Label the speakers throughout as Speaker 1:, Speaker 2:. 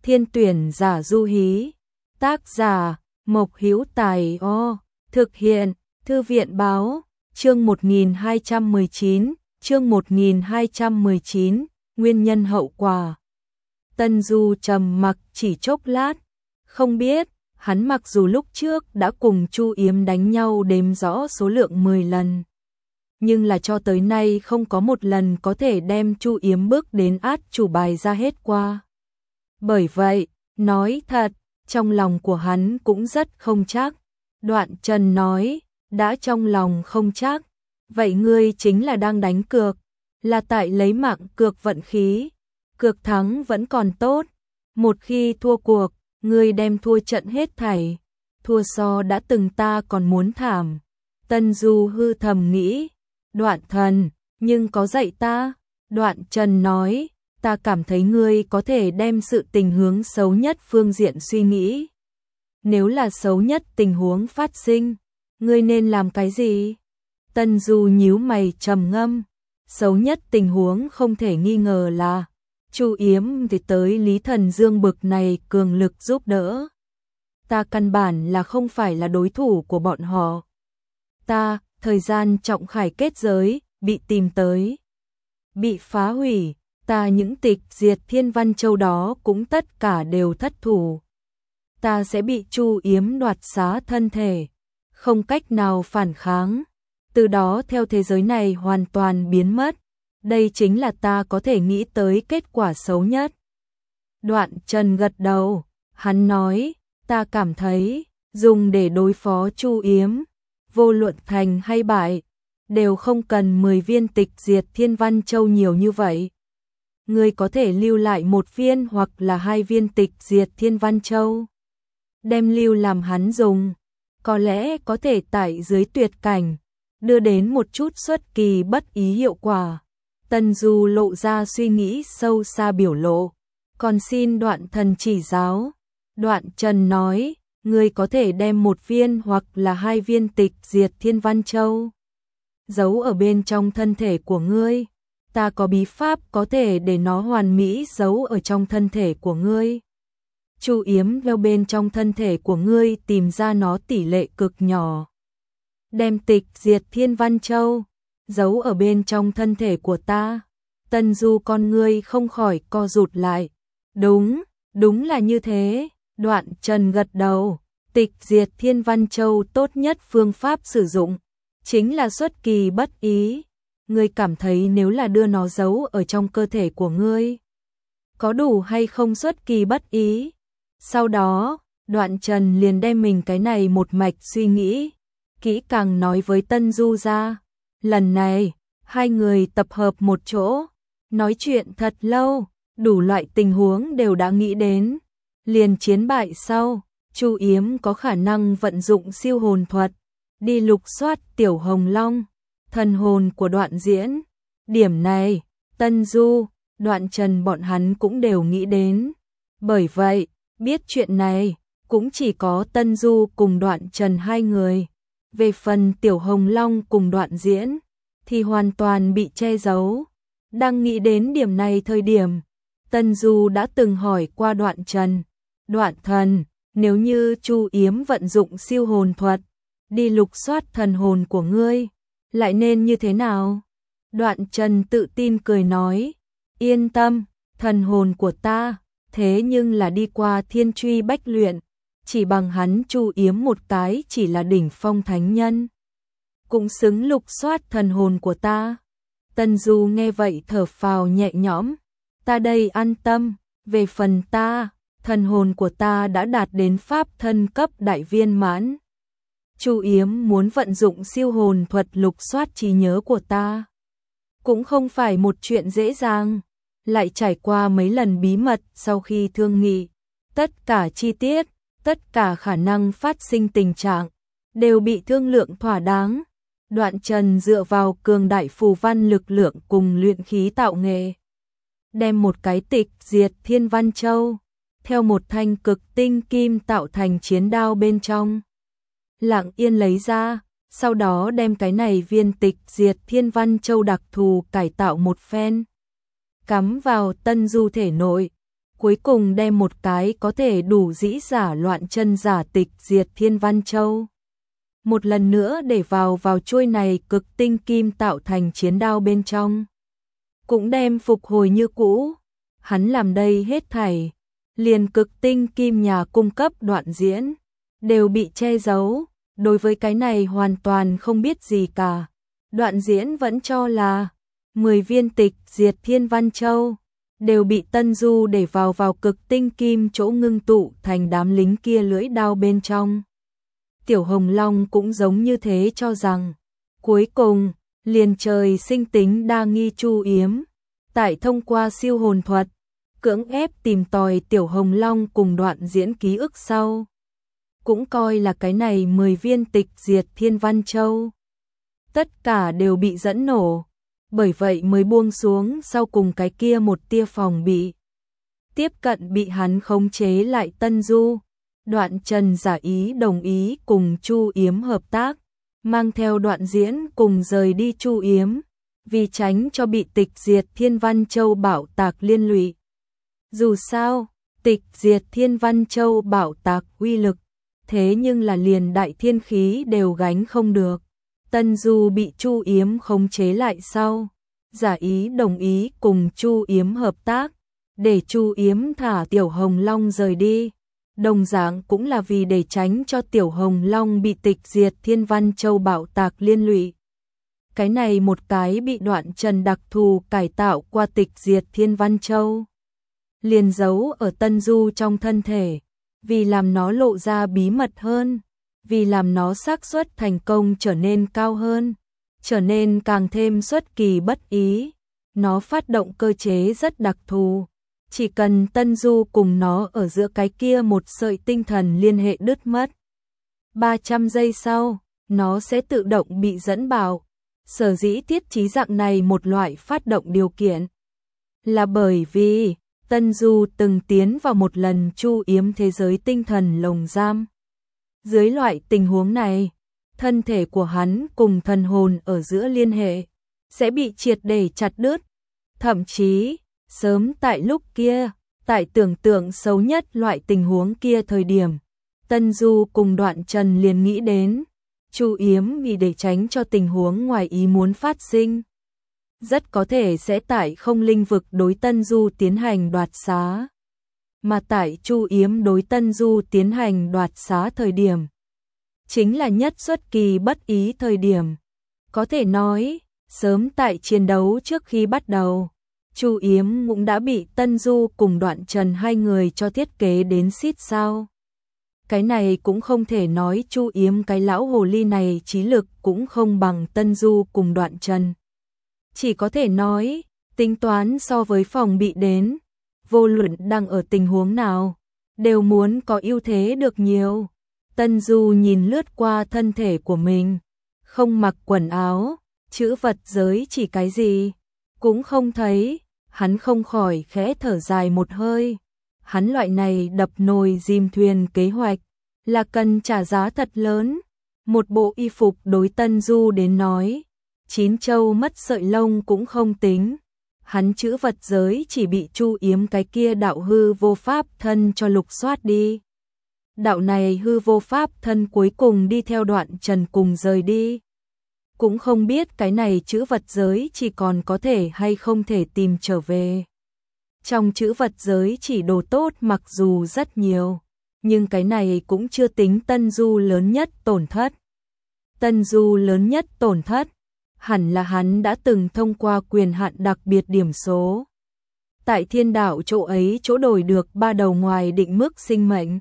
Speaker 1: Thiên tuyển giả du hí. Tác giả Mộc Hữu Tài. Thực hiện Thư viện báo. Chương 1219. Chương 1219. Nguyên nhân hậu quả. Tân Du trầm mặc chỉ chốc lát, không biết, hắn mặc dù lúc trước đã cùng Chu Yếm đánh nhau đếm rõ số lượng 10 lần, nhưng là cho tới nay không có một lần có thể đem Chu Yếm bước đến át chủ bài ra hết qua. Bởi vậy, nói thật, trong lòng của hắn cũng rất không chắc. Đoạn Trần nói, đã trong lòng không chắc, vậy ngươi chính là đang đánh cược, là tại lấy mạng cược vận khí. Cược thắng vẫn còn tốt, một khi thua cuộc, ngươi đem thua trận hết thảy, thua so đã từng ta còn muốn thảm. Tân Du hư thầm nghĩ, Đoạn Thần, nhưng có dạy ta. Đoạn Trần nói, ta cảm thấy ngươi có thể đem sự tình hướng xấu nhất phương diện suy nghĩ. Nếu là xấu nhất tình huống phát sinh, ngươi nên làm cái gì? Tân Du nhíu mày trầm ngâm, xấu nhất tình huống không thể nghi ngờ là Chu Yếm thì tới Lý Thần Dương bực này cường lực giúp đỡ. Ta căn bản là không phải là đối thủ của bọn họ. Ta, thời gian trọng khải kết giới, bị tìm tới, bị phá hủy, ta những tịch diệt Thiên Văn Châu đó cũng tất cả đều thất thủ. Ta sẽ bị Chu Yếm đoạt xá thân thể, không cách nào phản kháng, từ đó theo thế giới này hoàn toàn biến mất. Đây chính là ta có thể nghĩ tới kết quả xấu nhất. Đoạn Trần gật đầu, hắn nói, ta cảm thấy, dùng để đối phó Chu Yếm, vô luận thành hay bại, đều không cần 10 viên tịch diệt Thiên Văn Châu nhiều như vậy. Ngươi có thể lưu lại 1 viên hoặc là 2 viên tịch diệt Thiên Văn Châu, đem lưu làm hắn dùng, có lẽ có thể tại dưới tuyệt cảnh, đưa đến một chút xuất kỳ bất ý hiệu quả. Tân Du lộ ra suy nghĩ sâu xa biểu lộ, còn xin Đoạn Thần chỉ giáo. Đoạn Trần nói, ngươi có thể đem 1 viên hoặc là 2 viên tịch diệt Thiên Văn Châu giấu ở bên trong thân thể của ngươi. Ta có bí pháp có thể để nó hoàn mỹ giấu ở trong thân thể của ngươi. Chu Yếm theo bên trong thân thể của ngươi tìm ra nó tỷ lệ cực nhỏ. Đem tịch diệt Thiên Văn Châu giấu ở bên trong thân thể của ta. Tân Du con ngươi không khỏi co rụt lại. Đúng là như thế. Đoạn Trần gật đầu. Tịch diệt Thiên Văn Châu tốt nhất phương pháp sử dụng chính là xuất kỳ bất ý. Ngươi cảm thấy nếu là đưa nó giấu ở trong cơ thể của ngươi, có đủ hay không xuất kỳ bất ý? Sau đó, Đoạn Trần liền đem mình cái này một mạch suy nghĩ, kỹ càng nói với Tân Du ra. Lần này, hai người tập hợp một chỗ, nói chuyện thật lâu, đủ loại tình huống đều đã nghĩ đến. Liền chiến bại sau, Chu Yếm có khả năng vận dụng siêu hồn thuật, đi lục soát Tiểu Hồng Long, thần hồn của Đoạn Diễn. Điểm này, Tân Du, Đoạn Trần bọn hắn cũng đều nghĩ đến. Bởi vậy, biết chuyện này, cũng chỉ có Tân Du cùng Đoạn Trần hai người. Về phần Tiểu Hồng Long cùng Đoạn Diễn, thì hoàn toàn bị che giấu. Đang nghĩ đến điểm này thời điểm, Tân Du đã từng hỏi qua Đoạn Trần, Đoạn Thần, nếu như Chu Yếm vận dụng siêu hồn thuật, đi lục soát thần hồn của ngươi, lại nên như thế nào? Đoạn Trần tự tin cười nói, yên tâm, thần hồn của ta, thế nhưng là đi qua thiên truy bách luyện, chỉ bằng hắn Chu Yếm một cái chỉ là đỉnh phong thánh nhân, cũng xứng lục soát thần hồn của ta. Tân Du nghe vậy thở phào nhẹ nhõm, ta đây an tâm, về phần ta, thần hồn của ta đã đạt đến pháp thân cấp đại viên mãn. Chu Yếm muốn vận dụng siêu hồn thuật lục soát trí nhớ của ta, cũng không phải một chuyện dễ dàng. Lại trải qua mấy lần bí mật sau khi thương nghị, tất cả chi tiết, tất cả khả năng phát sinh tình trạng, đều bị thương lượng thỏa đáng. Đoạn Trần dựa vào cường đại phù văn lực lượng cùng luyện khí tạo nghệ, đem một cái tịch diệt Thiên Văn Châu, theo một thanh cực tinh kim tạo thành chiến đao bên trong, lặng yên lấy ra, sau đó đem cái này viên tịch diệt Thiên Văn Châu đặc thù cải tạo một phen, cắm vào Tân Du thể nội. cuối cùng đem một cái có thể đủ dĩ giả loạn chân giả tịch diệt Thiên Văn Châu. Một lần nữa để vào chuôi này cực tinh kim tạo thành chiến đao bên trong. Cũng đem phục hồi như cũ. Hắn làm đây hết thảy. Liền cực tinh kim nhà cung cấp Đoạn Diễn. Đều bị che giấu. Đối với cái này hoàn toàn không biết gì cả. Đoạn Diễn vẫn cho là 10 viên tịch diệt Thiên Văn Châu. Đều bị Tân Du để vào cực tinh kim chỗ ngưng tụ thành đám lính kia lưỡi đao bên trong. Tiểu Hồng Long cũng giống như thế cho rằng. Cuối cùng, liền trời sinh tính đa nghi Chu Yếm. Tại thông qua siêu hồn thuật, cưỡng ép tìm tòi Tiểu Hồng Long cùng Đoạn Diễn ký ức sau. Cũng coi là cái này 10 viên tịch diệt Thiên Văn Châu. Tất cả đều bị dẫn nổ. Bởi vậy mới buông xuống sau cùng cái kia một tia phòng bị. Tiếp cận bị hắn khống chế lại Tân Du. Đoạn Trần giả ý đồng ý cùng Chu Yếm hợp tác. Mang theo Đoạn Diễn cùng rời đi Chu Yếm. Vì tránh cho bị tịch diệt Thiên Văn Châu bảo tạc liên lụy. Dù sao, tịch diệt Thiên Văn Châu bảo tạc uy lực. Thế nhưng là liền đại thiên khí đều gánh không được. Tân Du bị Chu Yếm khống chế lại sau, giả ý đồng ý cùng Chu Yếm hợp tác, để Chu Yếm thả Tiểu Hồng Long rời đi. Đồng dạng cũng là vì để tránh cho Tiểu Hồng Long bị tịch diệt Thiên Văn Châu bảo tạc liên lụy. Cái này một cái bị Đoạn Trần đặc thù cải tạo qua tịch diệt Thiên Văn Châu. Liền giấu ở Tân Du trong thân thể, vì làm nó lộ ra bí mật hơn. Vì làm nó xác suất thành công trở nên cao hơn, trở nên càng thêm xuất kỳ bất ý. Nó phát động cơ chế rất đặc thù. Chỉ cần Tân Du cùng nó ở giữa cái kia một sợi tinh thần liên hệ đứt mất. 300 giây sau, nó sẽ tự động bị dẫn bảo. Sở dĩ thiết trí dạng này một loại phát động điều kiện. Là bởi vì Tân Du từng tiến vào một lần Chu Yếm thế giới tinh thần lồng giam. Dưới loại tình huống này, thân thể của hắn cùng thần hồn ở giữa liên hệ sẽ bị triệt để chặt đứt. Thậm chí, sớm tại lúc kia, tại tưởng tượng xấu nhất loại tình huống kia thời điểm, Tân Du cùng Đoạn Trần liền nghĩ đến Chu Yếm vì để tránh cho tình huống ngoài ý muốn phát sinh. Rất có thể sẽ tại không linh vực đối Tân Du tiến hành đoạt xá. Mà tại Chu Yếm đối Tân Du tiến hành đoạt xá thời điểm, chính là nhất xuất kỳ bất ý thời điểm. Có thể nói, sớm tại chiến đấu trước khi bắt đầu, Chu Yếm cũng đã bị Tân Du cùng Đoạn Trần hai người cho thiết kế đến xít sao. Cái này cũng không thể nói Chu Yếm cái lão hồ ly này trí lực cũng không bằng Tân Du cùng Đoạn Trần. Chỉ có thể nói, tính toán so với phòng bị đến, vô luận đang ở tình huống nào, đều muốn có ưu thế được nhiều. Tân Du nhìn lướt qua thân thể của mình, không mặc quần áo, chữ vật giới chỉ cái gì, cũng không thấy, hắn không khỏi khẽ thở dài một hơi. Hắn loại này đập nồi dìm thuyền kế hoạch, là cần trả giá thật lớn. Một bộ y phục đối Tân Du đến nói, 9 châu mất sợi lông cũng không tính. Hắn chữ vật giới chỉ bị Chu Yếm cái kia đạo hư vô pháp thân cho lục soát đi. Đạo này hư vô pháp thân cuối cùng đi theo Đoạn Trần cùng rời đi. Cũng không biết cái này chữ vật giới chỉ còn có thể hay không thể tìm trở về. Trong chữ vật giới chỉ đồ tốt mặc dù rất nhiều, nhưng cái này cũng chưa tính Tân Du lớn nhất tổn thất. Tân Du lớn nhất tổn thất, hẳn là hắn đã từng thông qua quyền hạn đặc biệt điểm số. Tại thiên đạo chỗ ấy chỗ đổi được 3 đầu ngoài định mức sinh mệnh.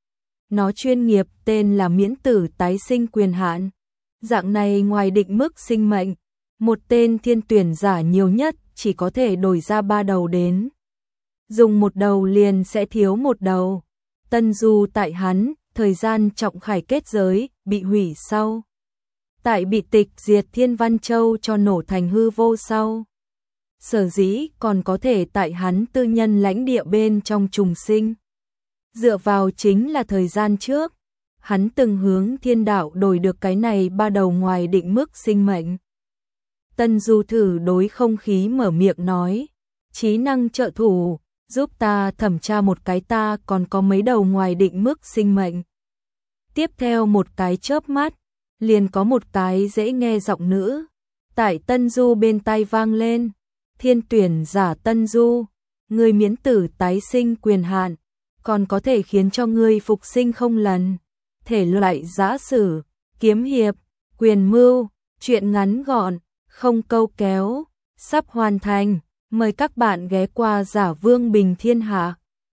Speaker 1: Nó chuyên nghiệp tên là miễn tử tái sinh quyền hạn. Dạng này ngoài định mức sinh mệnh, một tên thiên tuyển giả nhiều nhất chỉ có thể đổi ra 3 đầu đến. Dùng một đầu liền sẽ thiếu một đầu. Tân Du tại hắn, thời gian trọng khải kết giới, bị hủy sau. Tại bị tịch diệt Thiên Văn Châu cho nổ thành hư vô sau. Sở dĩ còn có thể tại hắn tư nhân lãnh địa bên trong trùng sinh. Dựa vào chính là thời gian trước, hắn từng hướng thiên đạo đổi được cái này 3 đầu ngoài định mức sinh mệnh. Tân Du thử đối không khí mở miệng nói, trí năng trợ thủ, giúp ta thẩm tra một cái, ta còn có mấy đầu ngoài định mức sinh mệnh. Tiếp theo một cái chớp mắt, liền có một cái dễ nghe giọng nữ tại Tân Du bên tai vang lên. Thiên tuyển giả Tân Du, người miễn tử tái sinh quyền hạn, còn có thể khiến cho ngươi phục sinh không lần. Thể loại giã sử, kiếm hiệp, quyền mưu, truyện ngắn gọn, không câu kéo, sắp hoàn thành. Mời các bạn ghé qua Giả Vương Bình Thiên Hạ.